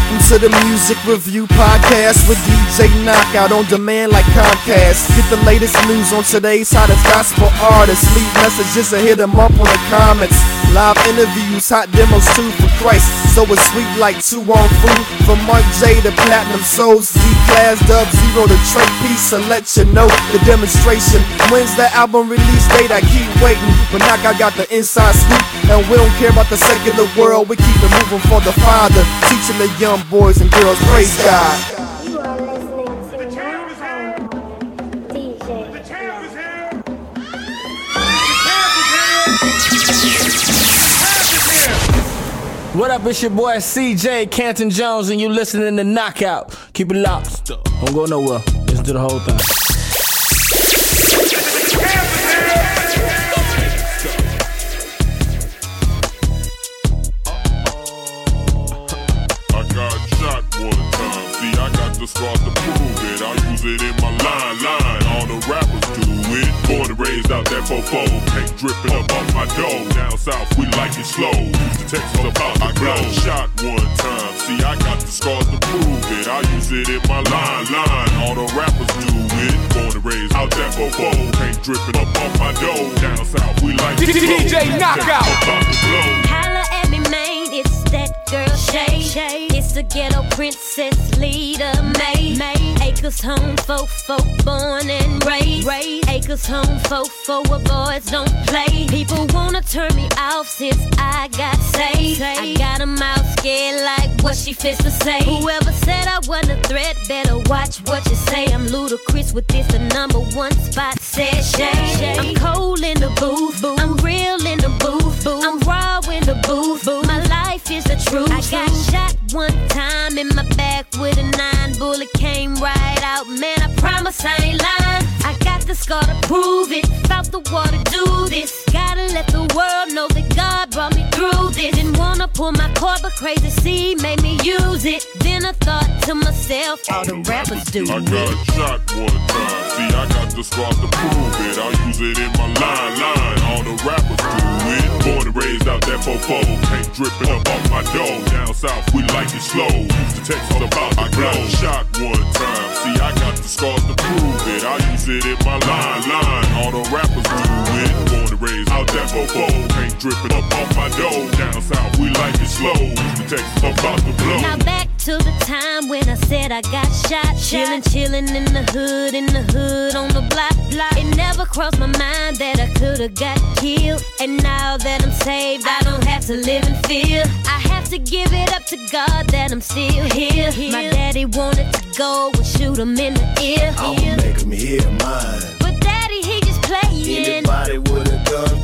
Welcome to the Music Review Podcast with DJ Knockout on demand like Comcast. Get the latest news on today's hottest gospel artists. Leave messages and hit them up on the comments. Live interviews, hot demos too for Christ. So it's sweet like 2 on fruit. From Mark J to Platinum Souls, Z-Class, Dub Zero to Trey Peace. To let you know the demonstration. When's the album release date? I keep waiting, but Knockout got the inside scoop. And we don't care about the secular world. We keep it moving for the Father, teaching the young boys and girls, praise God. You are listening to DJ. What up, it's your boy CJ Canton Jones, and you listening to Knockout. Keep it locked. Don't go nowhere. Listen to the whole thing. Scars to prove it, I use it in my line. All the rappers do it. Born and raised out that fofo. Paint dripping up off my dough. Down south, we like it slow. Use the Texas about I got shot one time. See, I got the scars to prove it. I use it in my line. All the rappers do it. Born and raised out that fofo. Paint dripping up off my dough. Down south, we like it slow. DJ Knockout. Holla at me, man, it's that girl Shay. It's a ghetto princess leader, May. Acres home, folk, born and raised. Acres home, folk, where boys don't play. People wanna turn me off since I got saved. I got 'em out scared like what she fits to say. Whoever said I wasn't a threat, better watch what you say. I'm ludicrous with this, the #1 spot, said Shay. I'm cold in the booth, I'm real in the booth, I'm raw in the booth. My life is the truth. I got shot one time in my back with a 9. Bullet came right out. Man, I promise I ain't lying. I got the scar to prove it. Fout the water, do this. Gotta let the world know that God brought me through this. Didn't wanna pull my cord, but crazy C made me use it. Then I thought to myself, all the rappers do it. I got shot one time. See, I got the scars to prove it. I use it in my line. All the rappers do it. Born and raised out that fofo. Paint dripping up off my dough. Down south, we like it slow. Use the text all about the glow. I got shot one time. See, I got the scars to prove it. I use it in my line. All the rappers do it. Born and raised out that fofo. Paint dripping up off my dough. Down south, we like it slow. Use the text about the glow. Now back to the time when I said I got shot. Chillin' in the hood on the block. It never crossed my mind that I could've got killed. And now that I'm saved, I don't have to live in fear. I have to give it up to God that I'm still here. My daddy wanted to go and shoot him in the ear. I'ma make him hear mine. But daddy, he just playing. Anybody with a gun,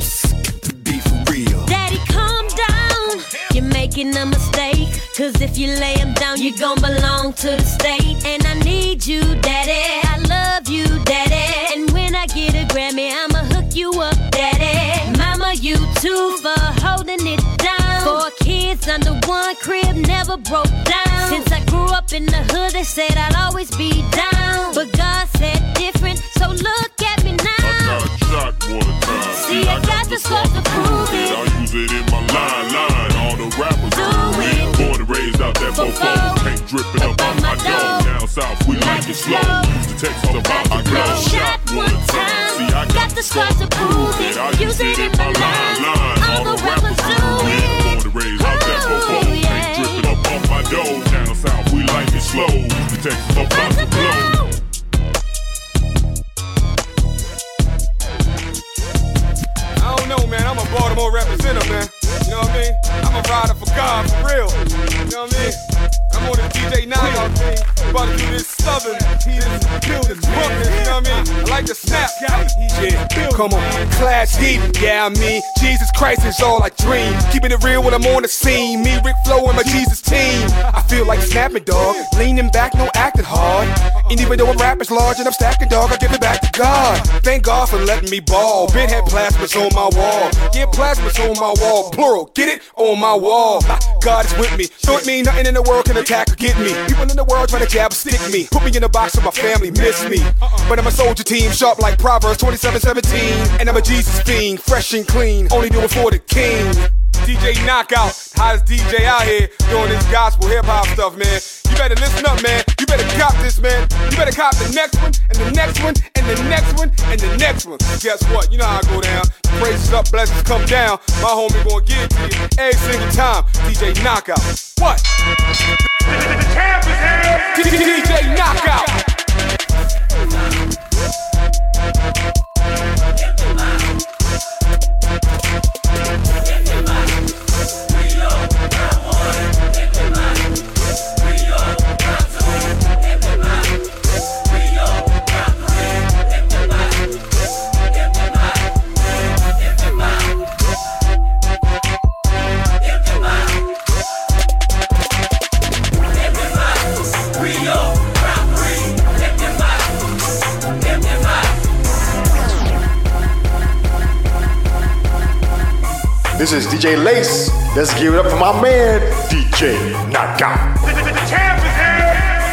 be for real. Daddy, calm down. You're making a mistake. Cause if you lay him down, you gon' belong to the state. And I need you, daddy. I love you, daddy. And when I get a Grammy, I'ma hook you up, daddy. Mama, you too for holding it down. 4 kids under 1 crib, never broke down. Since I grew up in the hood, they said I'd always be down. But God said different, so look at me now. I got shot one time. See, I got the scars to prove it. I use it in my line. All the rappers do it. Born and raised out that fofo. Paint dripping up on my dough. Down south, we like it slow. Use the text all about my glow. Shot one time. See, I got the scars to prove it. I use it in my line. All the rappers do it. Born and raised out that fofo. Paint dripping up on my dough. Down south, we like it slow. Use the text all about the glow. I don't know, man. I'm a Baltimore representative, man. You know what I mean? I'm a rider for God, for real. You know what I mean? I'm on the DJ Knockout thing. About to do this southern, this Brooklyn, you know what I mean? I like to snap. Yeah, come on, class deep. Yeah, I mean, Jesus Christ is all I dream. Keeping it real when I'm on the scene. Me, Rick Flo, and my Jesus team. I feel like snapping, dog. Leaning back, no acting hard. And even though a rapper's large and I'm stacking, dog, I give it back to God. Thank God for letting me ball. Been had plasmas on my wall. Yeah, plasmas on my wall. Plural, get it? On my wall. God is with me. So it mean nothing in the world can attack or get me. People in the world try to jab or stick me. Put me in a box so my family miss me. But I'm a soldier team, sharp like Proverbs 27:17. And I'm a Jesus fiend, fresh and clean. Only do it for the king. DJ Knockout, hottest DJ out here doing this gospel hip hop stuff, man. You better listen up, man. You better cop this, man. You better cop the next one, and the next one, and the next one, and the next one. Guess what? You know how I go down. Praises up, blessings come down. My homie gonna give it to you every single time. DJ Knockout. What? The champ is here. DJ Knockout. This is DJ Lace. Let's give it up for my man, DJ Knockout. The champ is here.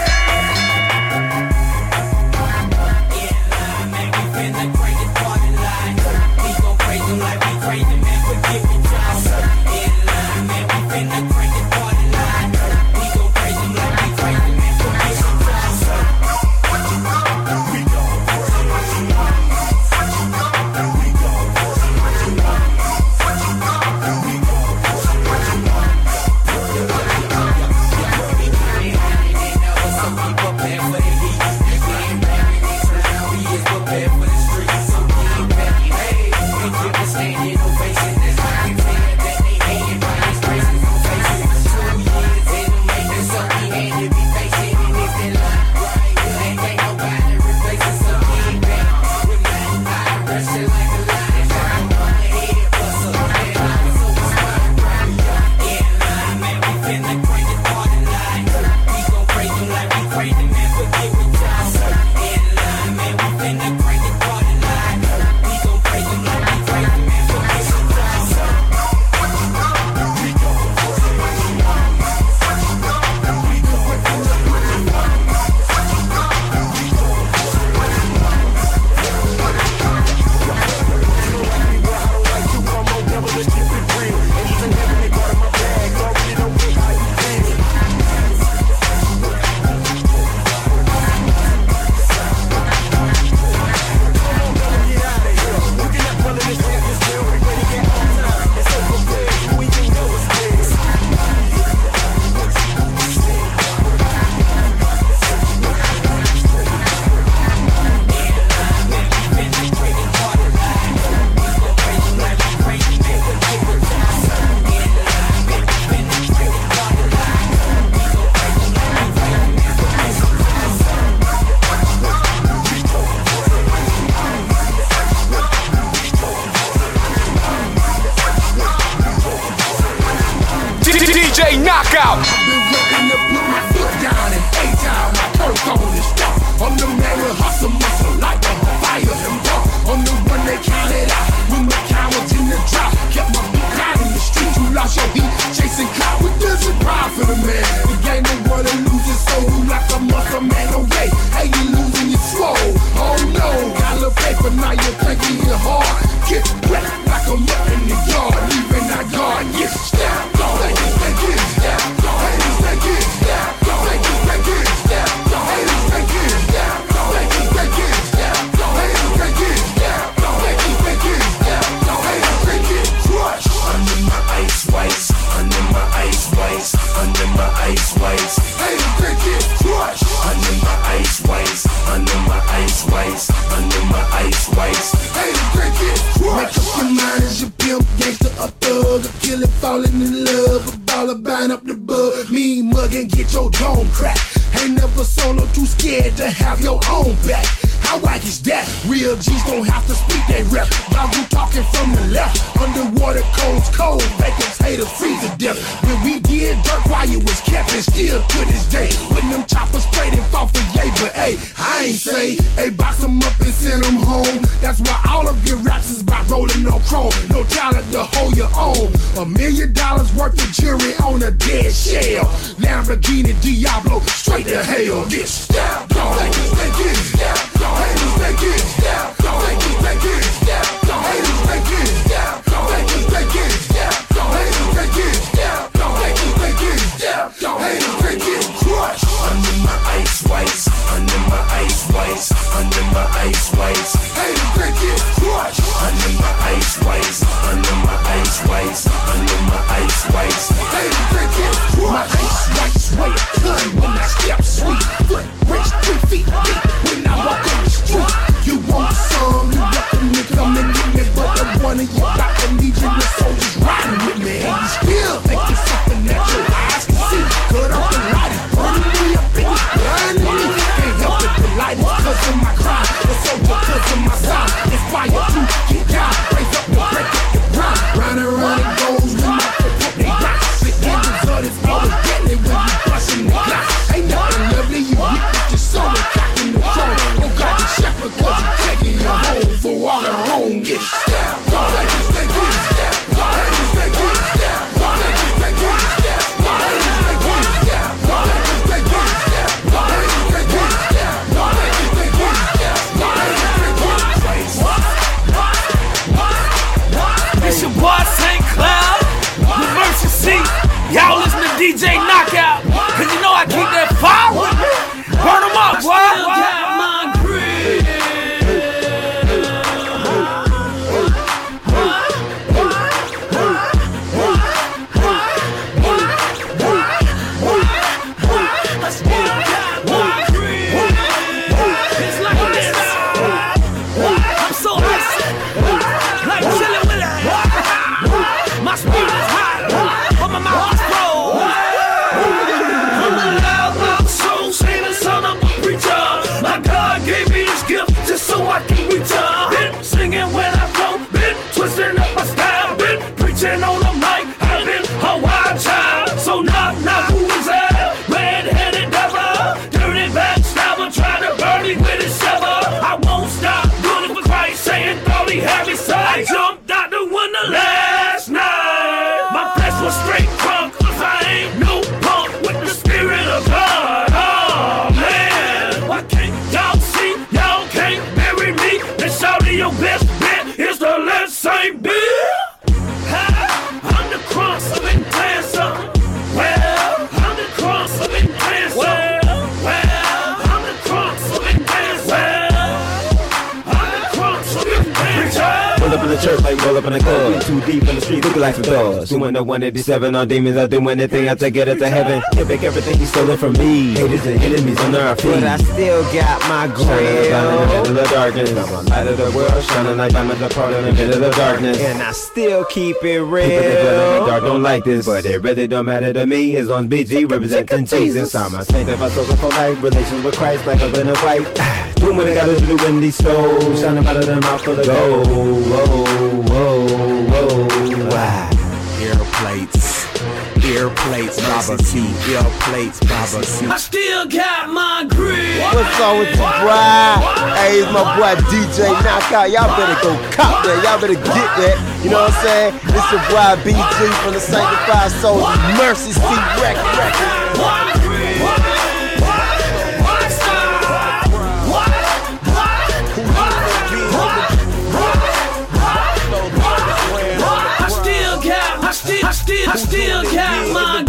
DJ Knockout. I've been ready to put my foot down and A-town, my perk on this stuff. I'm the man with hustle muscle like a fire and rock. I'm the one they counted out when the cowards in the drop. Kept my beat out in the street, you lost your heat. Chasing clout with this and pride for the man. The game ain't wanna lose his soul like a muscle man, okay. Hey, you losing your swole. Oh no, got a little paper, now you're thinking you're hard. Get wet like a mutt in the yard, leaving that guard, yeah. Step, go, haters, they get it, step, go, haters, they get it, step, go, haters, they get it, step, go, haters, they get it, step, go, haters, they get it, step, go, haters, they get it, step, go, haters, they get it, step, go, haters, they get it, crush. Under my ice whites, under my ice whites, under my ice whites, haters, they get crush. Under my ice whites, under my ice whites, under my ice whites, haters, they get crush. Make up your mind as you pimp, gangster, a thug, a killer, falling in love, a baller, buying up the bug, mean mug and get your dome cracked. Ain't never solo, too scared to have your own back. How whack is that? Real G's don't have to speak they rep. While you talking from the left, underwater cold's cold, fakers, haters, freeze to death. When we did dirt while you was kept, and still to this day, when them choppers sprayed and fought for yay, but hey, I ain't say, hey, box them up and send them home. That's why all of your raps is about rolling on chrome. No talent to hold your own. $1 million worth of jewelry on a dead shell. Lamborghini Diablo, straight to hell. This step, go, haters, they get it, step, go, haters, they get it, step, go, haters, they get it, step, go, haters, they get it, step, go, haters, they get it, step, go, haters, ice whites. Haters, they get crushed. Under my ice whites. Under my ice whites. Under my ice whites. Haters, they get crushed. My ice whites weigh a ton when I step sweet. Footprints 3 feet deep when I walk on the street. You want some, you welcome to come and get me, but the one of you got the Legion of soldiers riding with me. And you still think it's something that your eyes can see. Cut off the light, burning me up and you blinding me. Can't help it, delighted cause of my crime. The soldier cause of my sign. Inspired to get down, raise up and break up the ground. Round and round it goes with my foot, they rock. The end result is always deadly when you bustin' the glass. Ain't nothing lovely, you hit with your soul and cock in the throne. Oh God, the shepherd cause you taking your home for all their own. Get stabbed, God, I just think get stabbed. God, I just think get stabbed. God, I just think get stabbed. God, I just think get stabbed. God, I just think get stabbed. God, I just think get stabbed. God, I just think get stabbed. God, I just think get stabbed. It's your boy St. Cloud, the Mercy Seat. Y'all listen to DJ Knockout, cause you know I keep that fire with me. Burn them up, boy. I still got my green. It's like this. I'm so icy, like chillin' with it. My spirit is hot, but my mouth is cold. I'm a loud soul, saying the son of a preacher. My God gave me this gift just so I can reach her. Been singing when I flow, been twisting up my style, been preaching on the mic. I've been a wild child, so knock, who is that? Red-headed devil, dirty backstabber, trying to burn me with his shovel. I won't stop doing it for Christ, saying thought he had me side. I jumped out the window last night. My flesh was straight drunk, cause I ain't no punk with the spirit of God. Oh man, why can't y'all see? Y'all can't bury me. Then shout to your best bet is the let's say beer. I'm the cross of intention. Well, I'm the cross of intention. Well, I'm the cross of intention. Well, I'm the cross of intention. Pull up in the church like roll up in the club. Too deep in the street, looking like some thugs. Doing the 187 on demons, I do anything I take it to heaven. He'll pick everything he stolen from me. Haters and enemies on our feet. But I still got my grill. Shining in the middle of darkness. I'm a light of the world, shining like diamonds apart in the middle of darkness. And I still keep it real. People that in the dark don't like this, but it really don't matter to me. As long as BG representing Jesus. I'm a saint if I soul for life. Relations with Christ like a linen of white. Doing what I gotta do in these souls. Shining out of their mouth full of gold. Whoa, whoa, whoa, wow. Ear plates, Baba C. Ear plates, Baba C. I still got my grill. What's up with your boy? Hey, it's my boy DJ Knockout. Y'all better go cop that. Y'all better get that. You know what I'm saying? It's your boy BG from the Sanctified Souls Mercy Seat Record. I still got my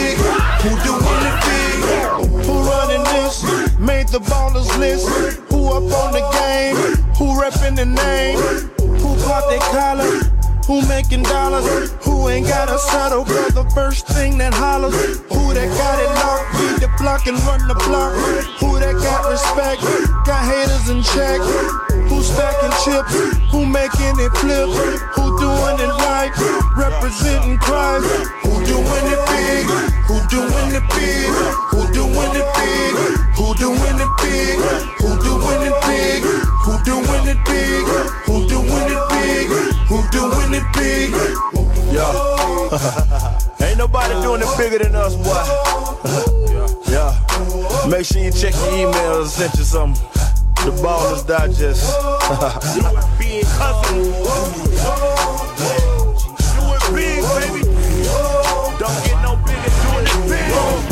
the ballers list. Who winning name? Who bought their collar? Who making dollars? Who ain't gotta settle? Girl, the first thing that hollers. Who that got it locked? Beat the block and run the block. Who that got respect? Got haters in check. Who stacking chips? Who making it flip? Who doing it right? Representing Christ. Who doing it big? Who doing it big? Who doing it big? Who doing it big? Who doing it big? Who doing it big? Who doing it big? Who doing it big? Yo, ain't nobody doing it bigger than us, boy. Yeah, make sure you check your emails. I sent you something. The Ballers Digest. Do it big, cousin. Do it big, baby. Don't get no bigger doing it big.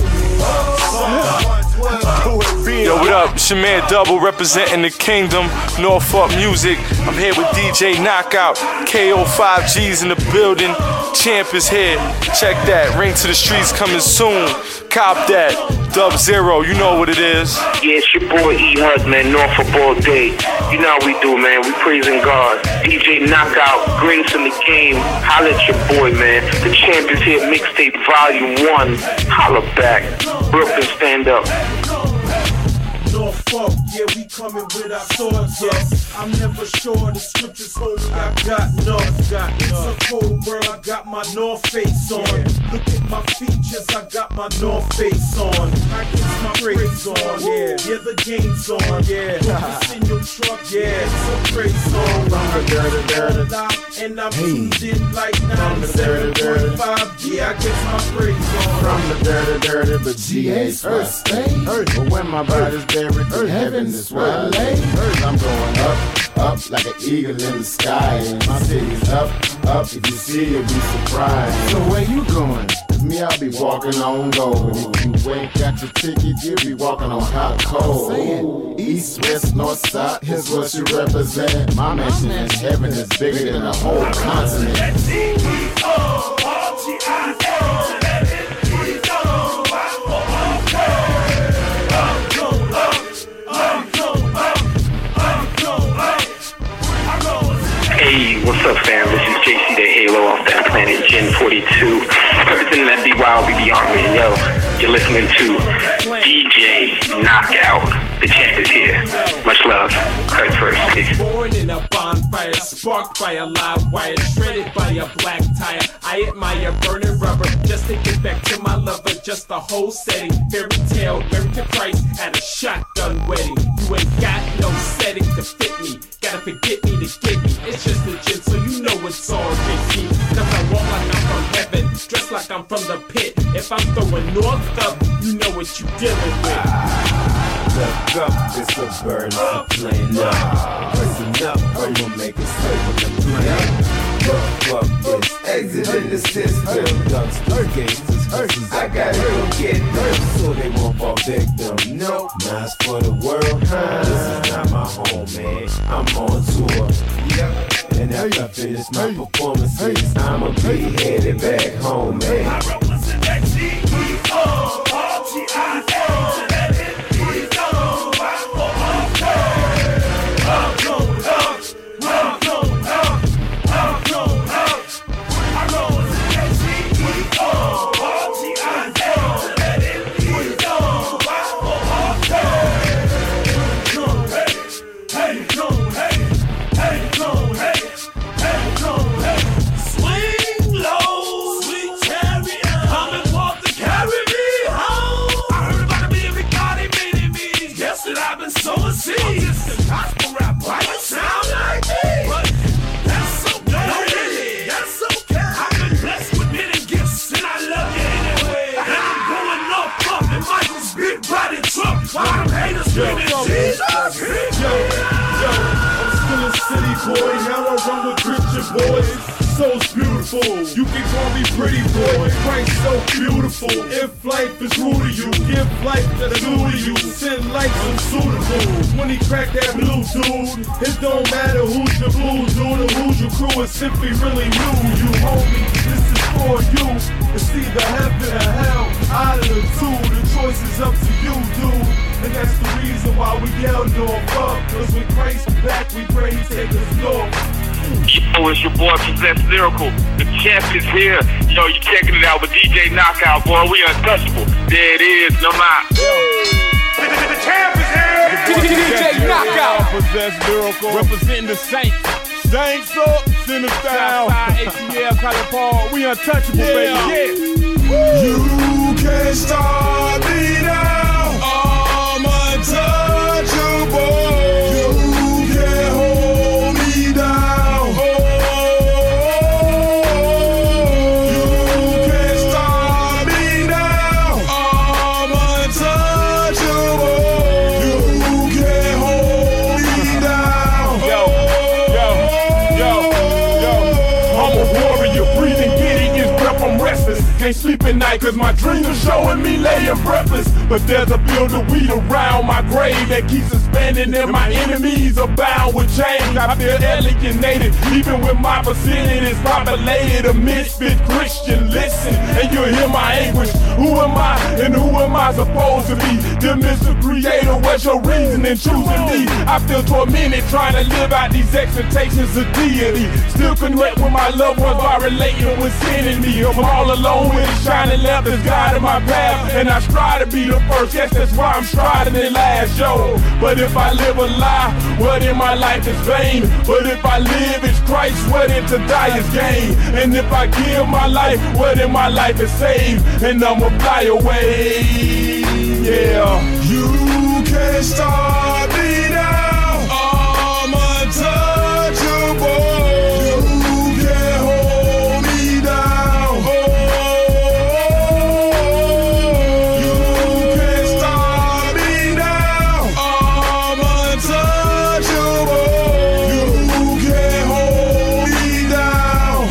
Yo, what up? It's your man Double representing the Kingdom, Norfolk Music. I'm here with DJ Knockout, KO5G's in the building. Champ is here. Check that. Ring to the Streets coming soon. Cop that. Dub Zero, you know what it is. Yeah, it's your boy E-Hud, man. Norfolk all day. You know how we do, man. We praising God. DJ Knockout, greatest in the game. Holla at your boy, man. The Champ is here. Mixtape Volume 1. Holla back. Brooklyn, stand up. Norfolk, yeah, we coming with our swords up. I'm never sure the scriptures hold me, I got none. It's a cold world, I got my North Face on. Look at my features, I got my North Face on. I get my praise on, yeah, the game's on, yeah. Focus in your truck, yeah, it's a praise on. And I'm tuned in like 97.5, yeah, I get my praise on. From the dirty, but GA's earth stay. But when my body's buried in heaven, is where I lay. I'm going up like an eagle in the sky. And my city's up. If you see it, you'll be surprised. So where you going? With me, I'll be walking on gold. If you ain't got your ticket, you'll be walking on hot coal. East, west, north, south, here's what you represent. My mansion in heaven is bigger than a whole continent. Hey, what's up, fam? This is JC the Halo off that planet Gen 42. Representing that BYOB Army. Yo, you're listening to DJ Knockout. The champ is here. Much love. Cut first, please. Born in a bonfire, sparked by a live wire, shredded by a black tire. I admire burning rubber, just to get back to my lover. Just the whole setting, fairy tale, married to Christ at a shotgun wedding. You ain't got no setting to fit me. Gotta forget me to get me. It's just a gym, so you know it's all JC. Cause I walk like I'm from heaven, dressed like I'm from the pit. If I'm throwing north up, you know what you dealing with. Look up, it's a bird, it's a plane up. Listen up, I'ma make it safe on the plane. Look up, it's exiting the system. Gangsters, gangsters, hustlers, I gotta go get them. So they won't fall victim. Nope, not for the world. This is not my home, man. I'm on tour. Yep. And after I finish my performances, I'ma be headed back home, man. I represent that G-E-O, R-G-I-L. Boy, now I run with Christian boys. So's beautiful. You can call me pretty boy. Christ so beautiful. If life is rude to you, give life to the new to you. Send life unsuitable. When he crack that blue dude, it don't matter who's your blue dude or who's your crew. It's simply really new. You homie, this is for you. It's either heaven or hell. Out of the two, the choice is up to you, dude. And that's the reason why we yell North up. Cause when Christ back, we pray he take us Yo, it's your boy Possessed Lyrical. The champ is here. Yo, you checking it out with DJ Knockout, boy. We untouchable. There it is. No lie. The champ is here. DJ Knockout. Possessed Lyrical. Representing the Saints. Saints up. Sinner style. ATL, Colin Paul. We untouchable, baby. Yeah. You can't stop me now. I'm untouchable. You can't hold me down. You can't stop me now. I'm untouchable. You can't hold me down. I'm a warrior, breathing giddy, is breath, I'm restless. Can't sleep at night cause my dreams are showing me laying breathless. But there's a build of weed around my grave that keeps expanding and my enemies are bound with chains. I feel alienated even when my vicinity is populated. A misfit Christian, listen and you'll hear my anguish. Who am I and who am I supposed to be? Dear Mr. Creator, what's your reason in choosing me? I feel tormented trying to live out these expectations of deity. Still connect with my loved ones by relating with sin in me. I'm all alone with a shining lamp that's guiding my path, and I strive to be the first. Yes, that's why I'm striving at last, yo. But if I live a lie, what in my life is vain? But if I live, it's Christ. What in to die is gain. And if I give my life, what in my life is saved. And I'ma fly away, yeah. You can't stop me now. I'm untouchable. You can't hold me down. You can't stop me now. I'm untouchable. You can't hold me down.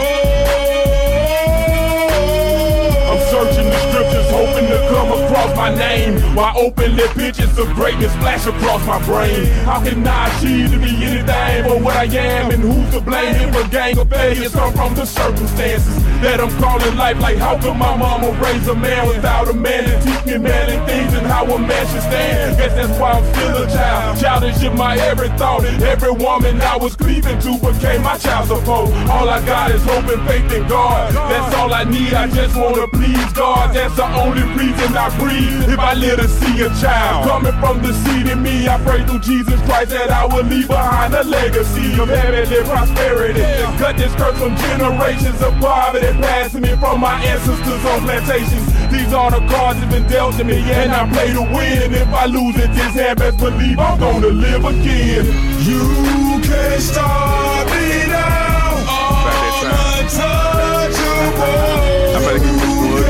I'm searching the scriptures, hoping to come across my name. While openly pictures of greatness flash across my brain. How can I achieve to be anything but what I am? And who's to blame if a gang of failures come from the circumstances that I'm calling life? Like how could my mama raise a man without a man to teach me manly things and how a man should stand? Guess that's why I'm still a child. Childish in my every thought. Every woman I was cleaving to became my child support. All I got is hope and faith in God. That's all I need. I just wanna please God. That's the only reason I breathe. If I live to see a child coming from the seed in me, I pray through Jesus Christ that I will leave behind a legacy of heavenly prosperity. Cut this curse from generations of poverty, passing me from my ancestors on plantations. These are the cards that been dealt to me, and I play to win. And if I lose it, this hand best believe I'm gonna live again. You can't stop me now. I'm untouchable. I better get this good.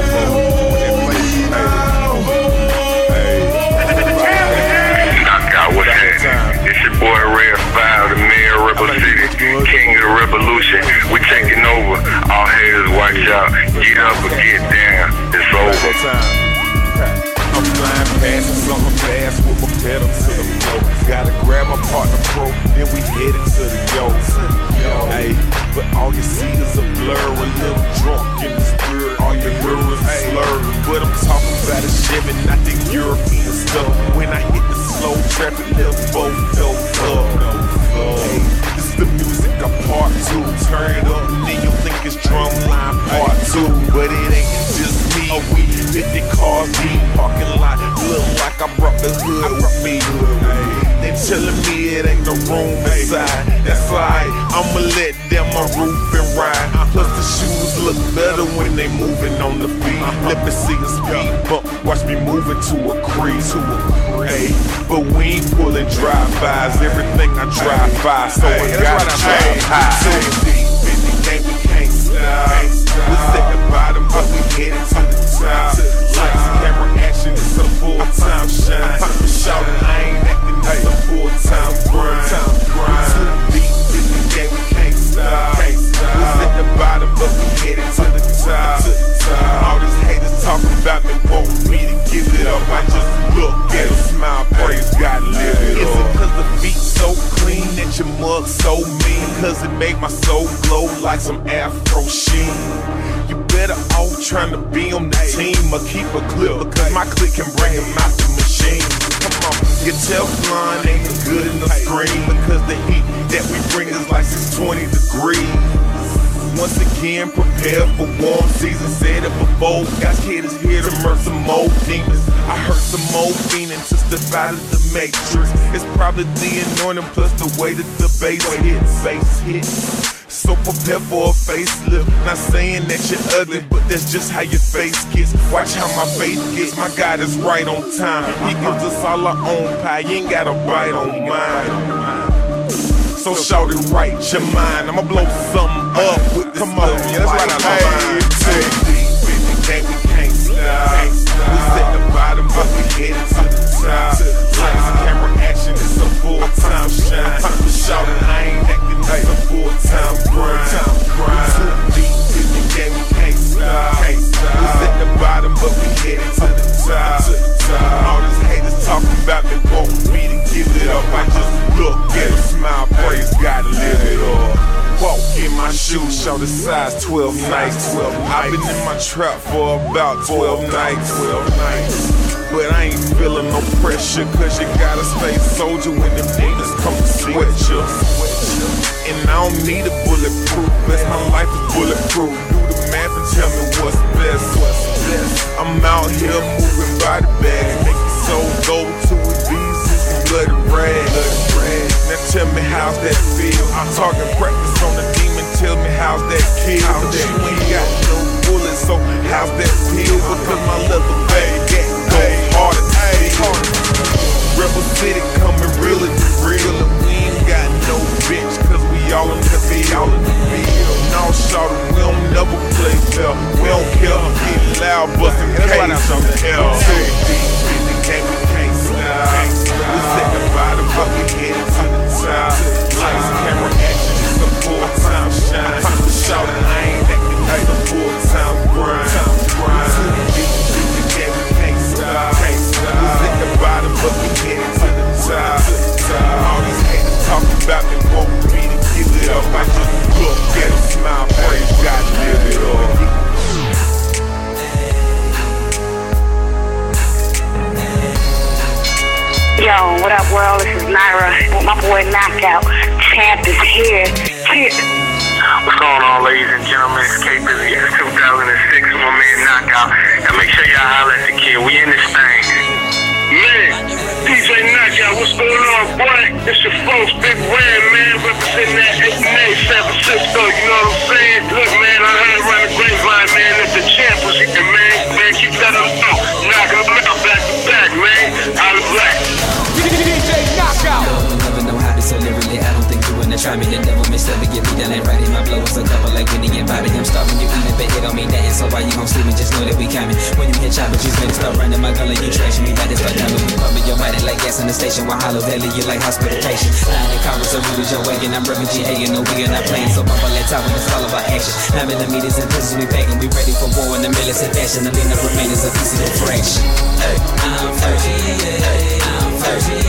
It's your boy Red 5, the mayor of Ripple City, king of the revolution. We taking over. All haters, watch out. Get up or get down. It's over. I'm flying past something fast with my pedal to the floor. Gotta grab my partner pro, then we headed to the yo. Hey, but all you see is a blur, a little drunk in the spirit. All you hear is a slur. But I'm talking about a Chevy, not the European stuff. When I hit the slow traffic, little both fell up. Hey, this is the music of part 2. Turn it up, then you think it's drumline part 2. But it ain't just me. We 50 cars deep, parking lot. Look like I brought the hood with me. They telling me it ain't no room inside. That's right, I'ma let them my roof and ride. Plus the shoes look better when they moving on the feet. Let me see a speed bump, watch me moving to a crease. Hey, but we ain't pulling drive-bys. Everything I drive by, so I gotta drive high. So deep in the game, we can't stop. We're at the bottom, but we headed to the top. Lights, camera, action, it's a full-time shine. Shouting, I ain't acting, it's a full-time grind. We're too deep in the game, we can't stop. We're at the bottom, but we headed to the top. All these haters talking about me, want me to give it up. I just look at them, smile, praise God, live it up. Is it cause the beat's so clean that your mug so mean? Cause it make my soul glow like some Afro sheen. You better off trying to be on the team or keep a clip, because my click can bring them out the machine. Come on. Your Teflon ain't good in the screen because the heat that we bring is like 620 degrees. Once again, prepare for warm season. Said it before, God's kid is here to murder some more demons. I heard some more fiending to step out of the matrix. It's probably the anointing plus the way that the bass hits. So prepare for a facelift. Not saying that you're ugly, but that's just how your face gets. Watch how my faith gets. My God is right on time. He gives us all our own pie. You ain't got a bite on mine. So shout it right your mind. I'ma blow something up with this. Come on, that's right out my mind. Take deep in the game, we can't stop. We set the bottom, but we headed to the top. Lights, camera, action, it's a full-time shine. Shout it, I ain't acting like a full-time grind. Too deep in the game, we can't stop. We set the bottom, but we headed to the top. All these haters talking about they want me to give it up. I just look at them, smile, praise God, live it up. Walk in my shoes, show the size 12 nights. I've been in my trap for about 12 nights. But I ain't feeling no pressure, cause you gotta stay soldier when them demons come to sweat you. And I don't need a bulletproof vest, my life is bulletproof. Do the math and tell me what's best. I'm out here moving by the bag, make your soul go to a decent bloody rag. Now tell me how's that feel? I'm talking practice on the demon, tell me how's that kill? But you ain't got no bullets, so how's that feel? Because my leather bag go hard as hell. Rebel City coming really real, and we ain't got no bitch, cause we all in the field. No shorty, we don't never play fair. We don't care, get loud, bustin' case on the L. Too deep in the game, we can't stop. We set the bottom, but we headed to the top. Lights, camera, action, it's a full-time shine. Shout it, I ain't acting like a full-time grind. Too deep in the game, we can't stop. We set the bottom, but we headed to the top. All these haters talking about they want me to give it up. I just look at them, smile, praise God, live it up. Yo, what up, world? This is Naira. My boy Knockout. Champ is here. What's going on, ladies and gentlemen? It's K-Busy X 2006 with my man Knockout. And make sure y'all holler at the kid. We in this thing. Man, DJ Knockout, what's going on, boy? It's your folks, Big Ram, man, representing that 8 San Francisco, you know what I'm saying? Look, man, I heard around the grapevine, man, that the champ was here, man. Man, keep that up, knock them out back to back, man. Out of black. DJ Knockout. No, never know how to so literally. I don't think you wanna try me. The devil may still get me down and right in my blow. It's a couple like Winnie and Bobby. I'm starving you eating, but it don't mean nothing. So why you gon' sleep and just know that we coming? When you hit chopping, you better start running my gully. You trashing me, that is like coming. We pumping your body like gas in the station. While hollow daily, you like hospital patients. Lying in Congress, so rude as your way. And I'm repping GA and no, we are not playing. So bump on that top when it's all about action. 9 millimeters and pistols, we packing. We ready for war in the militant fashion. The lean up remainers of piece of the fraction. I'm Fergie, I'm Fergie.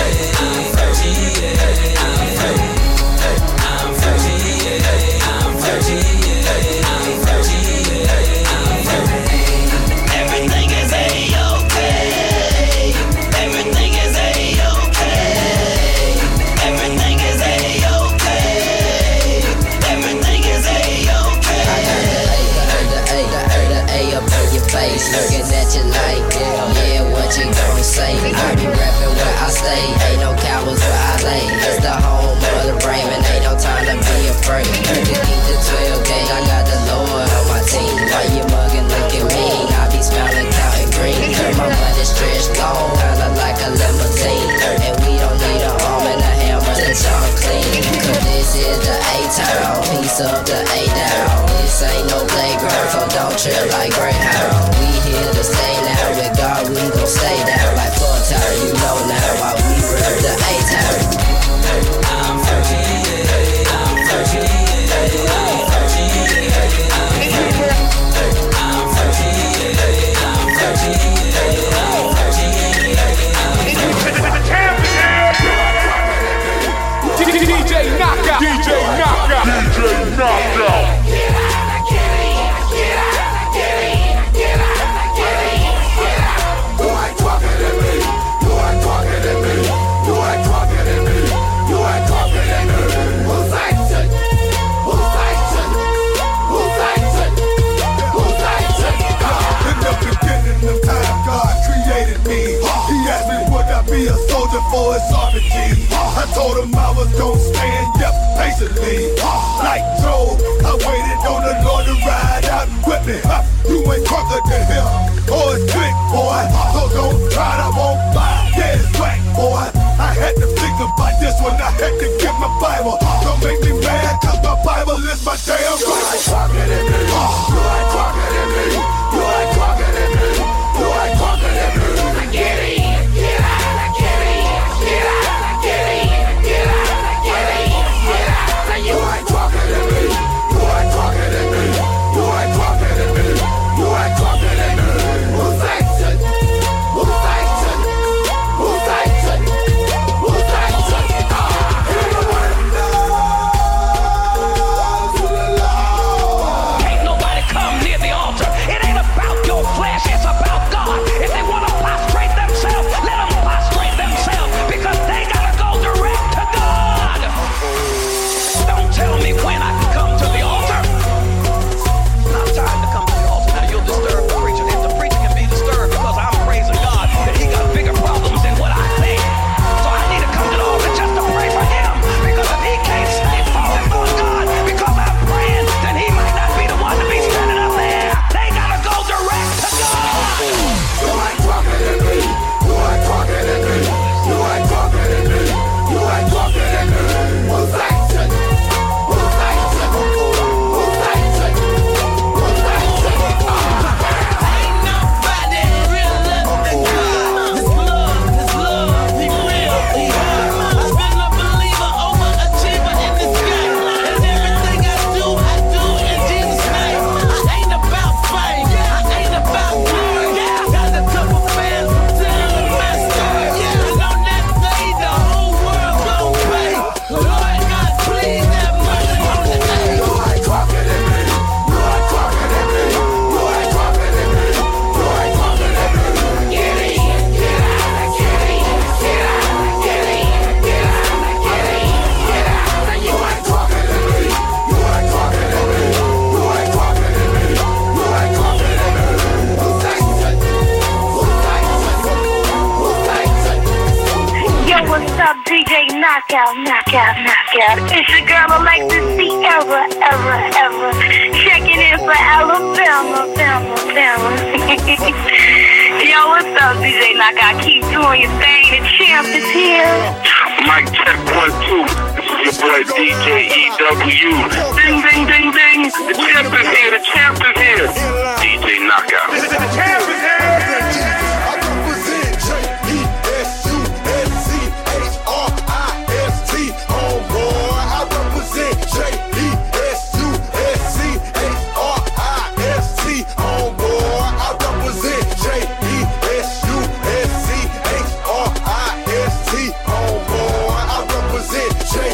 Everything is A-okay. Everything is A-okay. Everything is A-okay. Everything is A-okay. I heard the A up on your face, looking at you like, yeah, what you gon' say? I be rapping where I stay, ain't no cowards where I lay. It's the home of the brave and ain't no time to be afraid. Heard to keep the 12 gauge, I got the Lord on my team. Why you mugging, looking mean? I be smelling counting green. Heard my money stretched long, kinda like a limousine. And we don't need a arm and a hammer to chop clean. Cause this is the A-Town, piece of the A-Down. This ain't no playground, so don't trip like Greyhound. We here to stay now, with God we gon' stay down. Like full time, you know now why we rep the A-Town. I'm Fergie, I'm Fergie, I'm Fergie, I'm Fergie, DJ Knockout. DJ Knockout. DJ Knockout. for his RPG. I told him I was gon' stand up patiently. Like Joe, I waited on the Lord to ride out and whip me. You ain't drunker than him, or it's big, boy. So don't try to won't buy. Yeah, it's whack, boy. I had to think about this when I had to get my Bible. Don't make me mad, cause my Bible is my damn Bible. You ain't talking to me. You ain't talking to me. You ain't talking to me. You ain't talking to me. I get it. Get out. I get it. Get out. I get it. Get out. I get it. Get out. Now you ain't talking to me. You ain't talking to me. You ain't talking to me. You ain't talking to me. Who's action? Who's action? Who's action? Who's action? Ain't nobody come near the altar. It ain't about your flesh, it's about God. If they want to prostrate themselves, let them prostrate themselves, because they gotta go direct to God. Don't tell me when I can come to the altar. It's not time to come to the altar. Now you'll disturb the preacher. If the preacher can be disturbed because I'm praising God, then he got bigger problems than what I think. So I need to come to the altar just to pray for him, because if he can't stay focused on God because I'm praying, then he might not be the one to be standing up there. They gotta go direct to God. You ain't talking to me. You ain't talking to me. You ain't talking to me. You ain't talking to me. Who's action? Who's action? Who's action? Who's action? Ain't nobody real love than God. His love, he real. I've been a believer, overachiever in this game, and everything I do in Jesus' name. I ain't about fame, I ain't about glory. Got a couple fans telling my story, and on that day the whole world gon' pay. Lord God, please have mercy on the day. You ain't talking to me. You ain't talking to me. You ain't talking to me. You ain't talking to me. Get it. Get out. I get it. Get out. I get it. Get out. I get it. Get out. Now you ain't talking to me. You ain't talking to me. You ain't talking to me. You ain't talking to me. Who's action? Who's action? Who's action? Yo, what's up, DJ Knockout, Knockout, Knockout? It's your girl Alexis C. Ever. Checking in for Alabama. Yo, what's up, DJ Knockout? Keep doing your thing. The champ is here. Mic check 1, 2. This is your boy DJ EW. Ding, ding, ding, ding. The champ is here. The champ is here. DJ Knockout. The champ is here. I represent J-E-S-U-S-C-H-R-I-S-T. Homeboy, I represent J-E-S-U-S-C-H-R-I-S-T. Homeboy, I represent J-E-S-U-S-C-H-R-I-S-T. Homeboy, I represent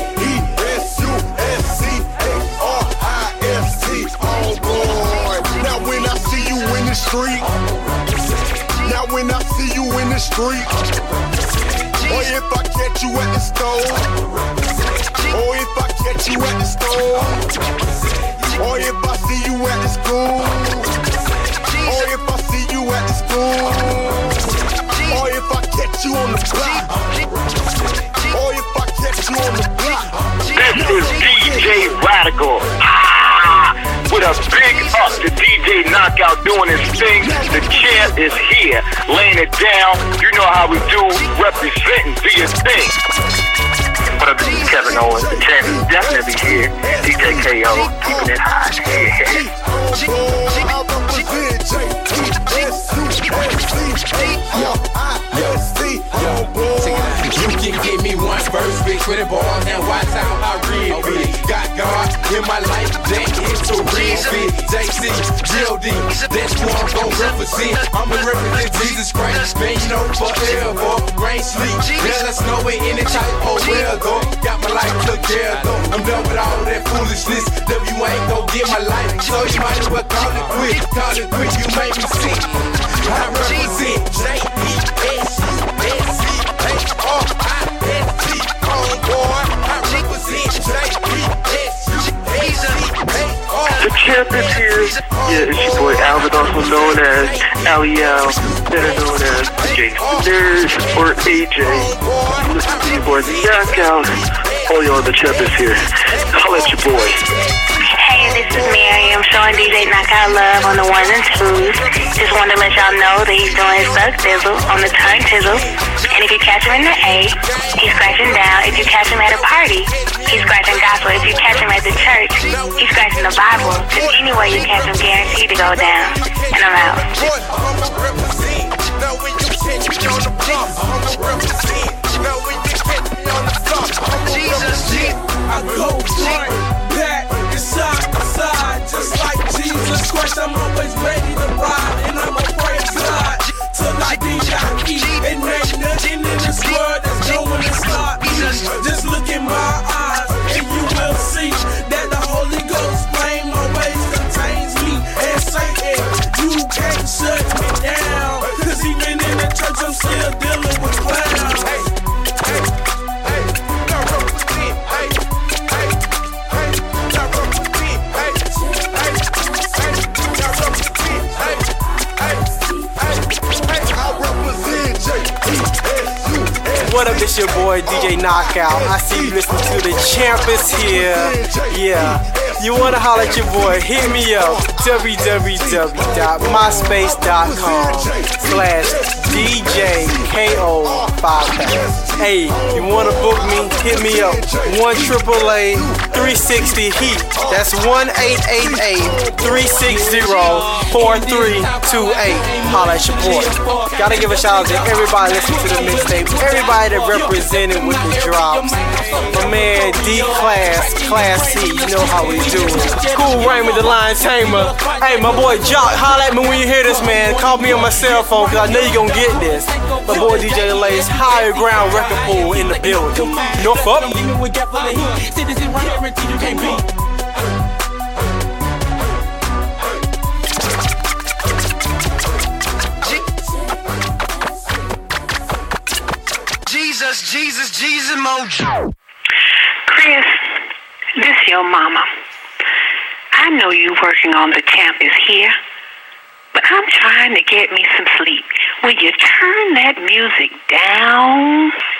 J-E-S-U-S-C-H-R-I-S-T. Homeboy, now when I see you in the street, now when I see you in the street, or if I catch you at the store, or if I catch you at the store, or if I see you at the school, or if I see you at the school, or if I catch you on the block, or if I catch you on the block. This is DJ Radical. With a big up to DJ Knockout doing his thing. The champ is here, laying it down. You know how we do, representing via thing. What up, this is Kevin Owens. The champ is definitely here. DJ KO, keeping it hot. You can give me one verse, bitch, with a ball and watch how I read it. Got God in my life, then it's a real fit. JC, GLD, that's who I'm gon' represent. I'ma represent Jesus Christ, man, you know forever. Rain, sleep, let us know it any type of weather. Got my life together, I'm done with all that foolishness. W ain't gon' get my life, so you might as well call it quit. Call it quit, you make me sick. I represent J-E-S-U-S-C-H-R-I-S-T. Homeboy, I represent J-E-S-U-S-C-H-R. The champ is here. Yeah, it's your boy Albert, also known as Elio, better known as DJ Nerd or AJ. Listen to your boy Knockout. Olio the Chef is here. Holla at your boy. Hey, this is Miriam showing DJ Knockout love on the ones and twos. Just wanted to let y'all know that he's doing his thug thizzle on the turn tizzle. And if you catch him in the A, he's scratching down. If you catch him at a party, he's scratching gospel. If you catch him at the church, he's scratching the Bible. Just anywhere you catch him, guaranteed to go down. And I'm out. I go front, back, and side to side, just like Jesus Christ. I'm always ready to ride, and I'ma pray God till I D.I.E. And ain't nothing in this world that's going to stop me. Just look in my eyes, and you will see that the Holy Ghost flame always contains me. And Satan, you can't shut me down, 'cause even in the church I'm still dealing with clowns. What up, this your boy DJ Knockout. I see you listening to the champ is here. Yeah, you wanna holler at your boy, hit me up, www.myspace.com/DJKO5. Hey, you wanna book me, hit me up, 1-888-360 HEAT. That's 1-888-360-4328. Holla at your boy. Gotta give a shout out to everybody listening to the mixtape, everybody that represented with the drops. My man D-Class, Class C, you know how we do it. Cool Raymond, the Lion Tamer. Hey, my boy Jock, holla at me when you hear this, man. Call me on my cell phone, cause I know you gonna get this. My boy DJ Lace, Higher Ground Record Pool in the building. Norfolk. Jesus, Mojo. Chris, this your mama. I know you working on the campus here, but I'm trying to get me some sleep. Will you turn that music down?